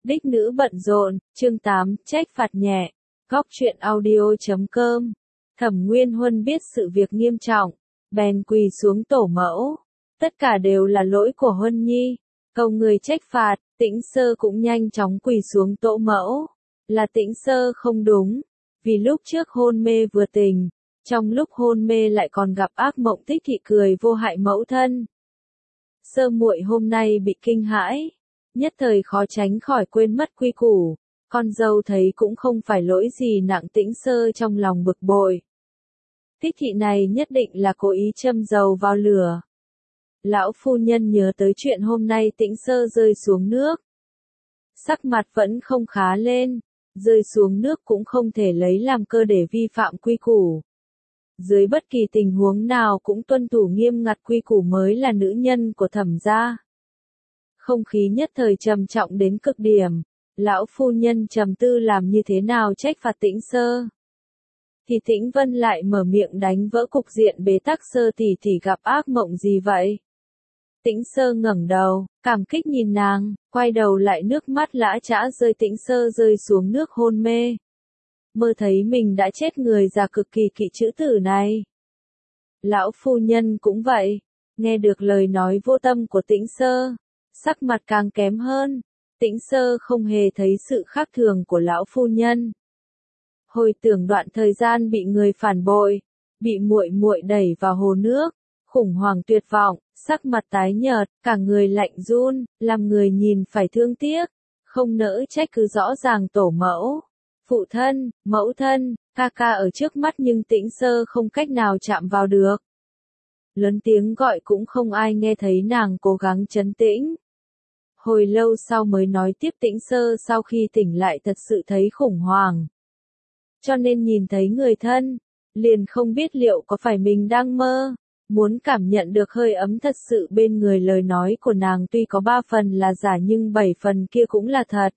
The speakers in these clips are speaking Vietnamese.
Đích nữ bận rộn, chương 8, trách phạt nhẹ. Góc truyện audio.com. Thẩm Nguyên Huân biết sự việc nghiêm trọng, bèn quỳ xuống tổ mẫu. Tất cả đều là lỗi của Huân Nhi, cầu người trách phạt. Tĩnh Sơ cũng nhanh chóng quỳ xuống tổ mẫu. Là Tĩnh Sơ không đúng, vì lúc trước hôn mê vừa tỉnh, trong lúc hôn mê lại còn gặp ác mộng Tích Thị cười vô hại mẫu thân. Sơ muội hôm nay bị kinh hãi, nhất thời khó tránh khỏi quên mất quy củ. Con dâu thấy cũng không phải lỗi gì nặng. Tĩnh Sơ trong lòng bực bội. Tích Thị này nhất định là cố ý châm dầu vào lửa. Lão phu nhân nhớ tới chuyện hôm nay Tĩnh Sơ rơi xuống nước. Sắc mặt vẫn không khá lên, rơi xuống nước cũng không thể lấy làm cơ để vi phạm quy củ. Dưới bất kỳ tình huống nào cũng tuân thủ nghiêm ngặt quy củ mới là nữ nhân của Thẩm gia. Không khí nhất thời trầm trọng đến cực điểm, lão phu nhân trầm tư làm như thế nào trách phạt Tĩnh Sơ. Thì Tĩnh Vân lại mở miệng đánh vỡ cục diện bế tắc. Sơ tỷ tỷ gặp ác mộng gì vậy? Tĩnh Sơ ngẩng đầu, cảm kích nhìn nàng, quay đầu lại nước mắt lã chã rơi. Tĩnh Sơ rơi xuống nước hôn mê. Mơ thấy mình đã chết, người già cực kỳ kỵ chữ tử này. Lão phu nhân cũng vậy, nghe được lời nói vô tâm của Tĩnh Sơ, sắc mặt càng kém hơn. Tĩnh Sơ không hề thấy sự khác thường của lão phu nhân. Hồi tưởng đoạn thời gian bị người phản bội, bị muội muội đẩy vào hồ nước, khủng hoảng tuyệt vọng, sắc mặt tái nhợt, cả người lạnh run, làm người nhìn phải thương tiếc, không nỡ trách cứ rõ ràng tổ mẫu, phụ thân, mẫu thân, ca ca ở trước mắt nhưng Tĩnh Sơ không cách nào chạm vào được. Lớn tiếng gọi cũng không ai nghe thấy. Nàng cố gắng trấn tĩnh. Hồi lâu sau mới nói tiếp. Tĩnh Sơ sau khi tỉnh lại thật sự thấy khủng hoảng. Cho nên nhìn thấy người thân, liền không biết liệu có phải mình đang mơ. Muốn cảm nhận được hơi ấm thật sự bên người. Lời nói của nàng tuy có 3 phần là giả nhưng 7 phần kia cũng là thật.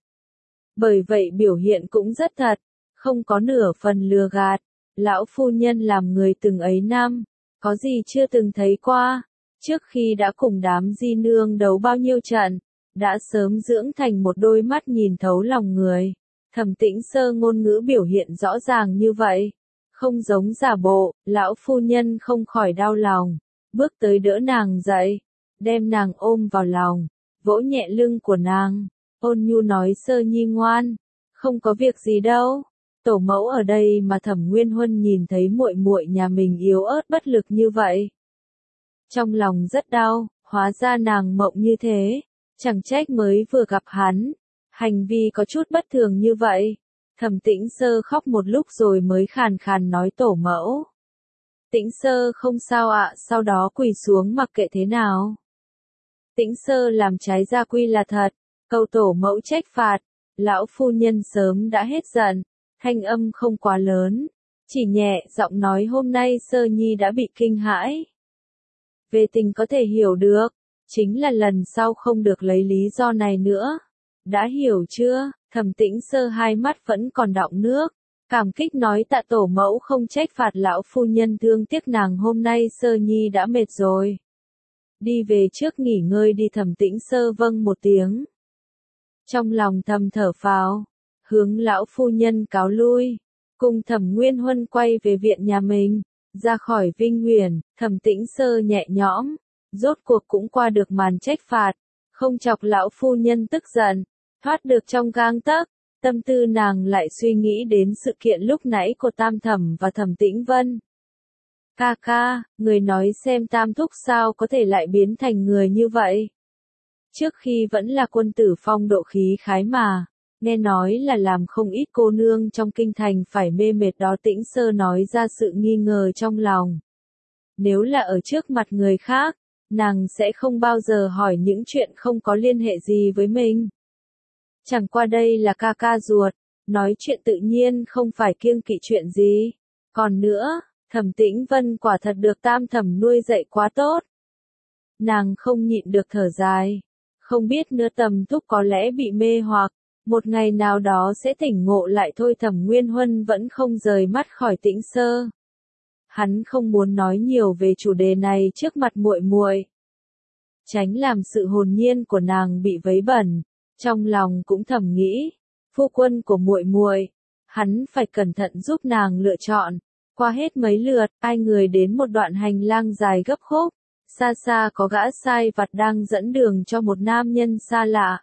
Bởi vậy biểu hiện cũng rất thật, không có nửa phần lừa gạt. Lão phu nhân làm người từng ấy năm, có gì chưa từng thấy qua. Trước khi đã cùng đám di nương đấu bao nhiêu trận, đã sớm dưỡng thành một đôi mắt nhìn thấu lòng người. Thẩm Tĩnh Sơ ngôn ngữ biểu hiện rõ ràng như vậy, không giống giả bộ. Lão phu nhân không khỏi đau lòng, bước tới đỡ nàng dậy, đem nàng ôm vào lòng, vỗ nhẹ lưng của nàng, ôn nhu nói: Sơ nhi ngoan, không có việc gì đâu. Tổ mẫu ở đây mà. Thẩm Nguyên Huân nhìn thấy muội muội nhà mình yếu ớt bất lực như vậy, trong lòng rất đau. Hóa ra nàng mộng như thế, chẳng trách mới vừa gặp hắn, hành vi có chút bất thường như vậy. Thẩm Tĩnh Sơ khóc một lúc rồi mới khàn khàn nói: tổ mẫu. Tĩnh Sơ không sao ạ. Sau đó quỳ xuống mặc kệ thế nào. Tĩnh Sơ làm trái gia quy là thật, cầu tổ mẫu trách phạt. Lão phu nhân sớm đã hết giận, thanh âm không quá lớn, chỉ nhẹ giọng nói: hôm nay Sơ nhi đã bị kinh hãi. Về tình có thể hiểu được, chính là lần sau không được lấy lý do này nữa. Đã hiểu chưa? Thẩm Tĩnh Sơ hai mắt vẫn còn đọng nước, cảm kích nói: tạ tổ mẫu không trách phạt. Lão phu nhân thương tiếc nàng. Hôm nay Sơ nhi đã mệt rồi, đi về trước nghỉ ngơi đi. Thẩm Tĩnh Sơ vâng một tiếng, trong lòng thầm thở phào, hướng lão phu nhân cáo lui, cùng Thẩm Nguyên Huân quay về viện nhà mình. Ra khỏi Vinh Huyền, Thẩm Tĩnh Sơ nhẹ nhõm, rốt cuộc cũng qua được màn trách phạt, không chọc lão phu nhân tức giận, thoát được trong gang tấc. Tâm tư nàng lại suy nghĩ đến sự kiện lúc nãy của Tam Thẩm và Thẩm Tĩnh Vân. Ca ca, người nói xem Tam thúc sao có thể lại biến thành người như vậy? Trước khi vẫn là quân tử phong độ khí khái mà, nghe nói là làm không ít cô nương trong kinh thành phải mê mệt đó. Tĩnh Sơ nói ra sự nghi ngờ trong lòng. Nếu là ở trước mặt người khác, nàng sẽ không bao giờ hỏi những chuyện không có liên hệ gì với mình. Chẳng qua đây là ca ca ruột, nói chuyện tự nhiên không phải kiêng kỵ chuyện gì. Còn nữa, Thẩm Tĩnh Vân quả thật được Tam Thẩm nuôi dạy quá tốt. Nàng không nhịn được thở dài, không biết nữa Tầm thúc có lẽ bị mê hoặc, một ngày nào đó sẽ tỉnh ngộ lại thôi. Thẩm Nguyên Huân vẫn không rời mắt khỏi Tĩnh Sơ. Hắn không muốn nói nhiều về chủ đề này trước mặt muội muội, tránh làm sự hồn nhiên của nàng bị vấy bẩn. Trong lòng cũng thầm nghĩ, phu quân của muội muội, hắn phải cẩn thận giúp nàng lựa chọn. Qua hết mấy lượt, hai người đến một đoạn hành lang dài gấp khúc, xa xa có gã sai vặt đang dẫn đường cho một nam nhân xa lạ.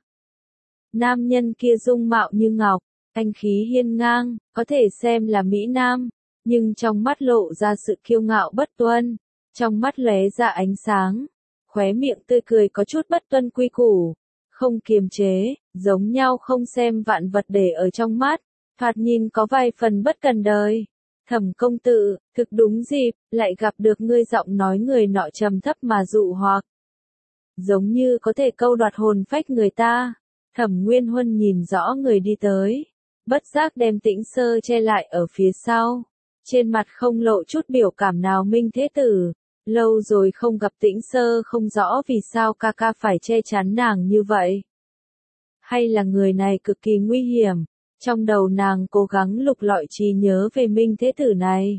Nam nhân kia dung mạo như ngọc, anh khí hiên ngang, có thể xem là mỹ nam, nhưng trong mắt lộ ra sự kiêu ngạo bất tuân, trong mắt lóe ra ánh sáng, khóe miệng tươi cười có chút bất tuân quy củ, không kiềm chế, giống nhau không xem vạn vật để ở trong mắt, thoạt nhìn có vài phần bất cần đời. Thẩm công tử, thực đúng dịp, lại gặp được ngươi, giọng nói người nọ trầm thấp mà dụ hoặc. Giống như có thể câu đoạt hồn phách người ta. Thẩm Nguyên Huân nhìn rõ người đi tới, bất giác đem Tĩnh Sơ che lại ở phía sau. Trên mặt không lộ chút biểu cảm nào. Minh Thế Tử, lâu rồi không gặp Tĩnh Sơ, không rõ vì sao ca ca phải che chắn nàng như vậy. Hay là người này cực kỳ nguy hiểm. Trong đầu nàng cố gắng lục lọi trí nhớ về Minh Thế Tử này.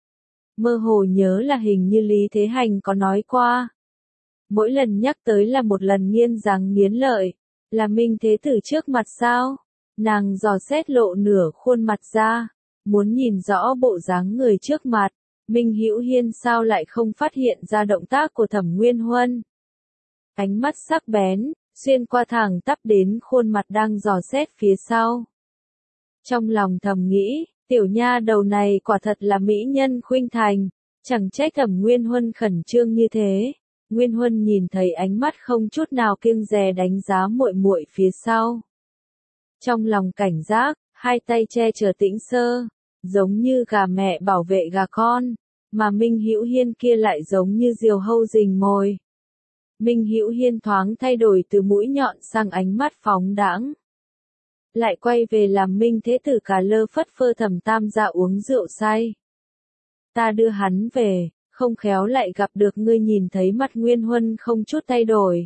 Mơ hồ nhớ là hình như Lý Thế Hành có nói qua. Mỗi lần nhắc tới là một lần nghiến răng nghiến lợi. Là Minh Thế Tử trước mặt sao? Nàng dò xét lộ nửa khuôn mặt ra, muốn nhìn rõ bộ dáng người trước mặt. Minh Hữu Hiên sao lại không phát hiện ra động tác của Thẩm Nguyên Huân? Ánh mắt sắc bén, xuyên qua thẳng tắp đến khuôn mặt đang dò xét phía sau. Trong lòng thầm nghĩ, tiểu nha đầu này quả thật là mỹ nhân khuynh thành, chẳng trách Thẩm Nguyên Huân khẩn trương như thế. Nguyên Huân nhìn thấy ánh mắt không chút nào kiêng dè đánh giá muội muội phía sau. Trong lòng cảnh giác, hai tay che chở Tĩnh Sơ, giống như gà mẹ bảo vệ gà con, mà Minh Hữu Hiên kia lại giống như diều hâu rình mồi. Minh Hữu Hiên thoáng thay đổi từ mũi nhọn sang ánh mắt phóng đãng. Lại quay về làm Minh Thế Tử cả lơ phất phơ. Thẩm Tam gia uống rượu say. Ta đưa hắn về, không khéo lại gặp được ngươi. Nhìn thấy mặt Nguyên Huân không chút thay đổi,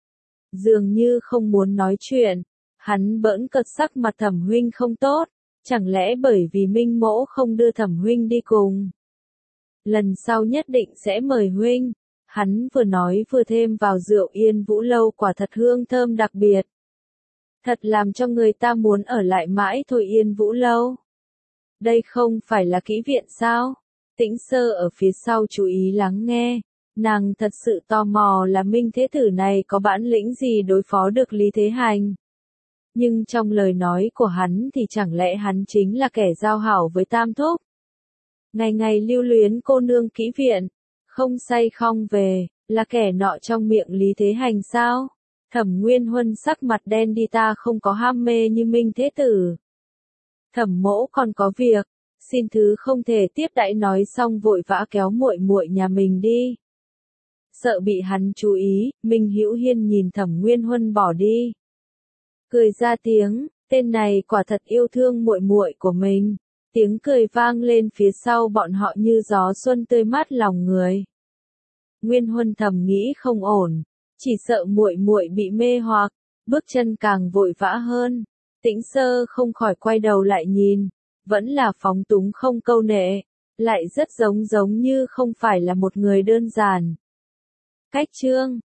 dường như không muốn nói chuyện, hắn bỡn cợt sắc mặt. Thẩm huynh không tốt, chẳng lẽ bởi vì Minh mỗ không đưa Thẩm huynh đi cùng? Lần sau nhất định sẽ mời huynh. Hắn vừa nói vừa thêm vào rượu. Yên Vũ Lâu quả thật hương thơm đặc biệt, thật làm cho người ta muốn ở lại mãi thôi. Yên Vũ Lâu, đây không phải là kỹ viện sao? Tĩnh Sơ ở phía sau chú ý lắng nghe, nàng thật sự tò mò là Minh Thế Tử này có bản lĩnh gì đối phó được Lý Thế Hành. Nhưng trong lời nói của hắn thì chẳng lẽ hắn chính là kẻ giao hảo với Tam Thúc? Ngày ngày lưu luyến cô nương kỹ viện, không say không về, là kẻ nọ trong miệng Lý Thế Hành sao? Thẩm Nguyên Huân sắc mặt đen đi. Ta không có ham mê như Minh Thế Tử. Thẩm mỗ còn có việc, xin thứ không thể tiếp đãi. Nói xong vội vã kéo muội muội nhà mình đi. Sợ bị hắn chú ý, Minh Hữu Hiên nhìn Thẩm Nguyên Huân bỏ đi, cười ra tiếng, tên này quả thật yêu thương muội muội của mình. Tiếng cười vang lên phía sau bọn họ như gió xuân tươi mát lòng người. Nguyên Huân thầm nghĩ không ổn, chỉ sợ muội muội bị mê hoặc, bước chân càng vội vã hơn. Tĩnh Sơ không khỏi quay đầu lại nhìn, vẫn là phóng túng không câu nệ, lại rất giống như không phải là một người đơn giản. Cách chương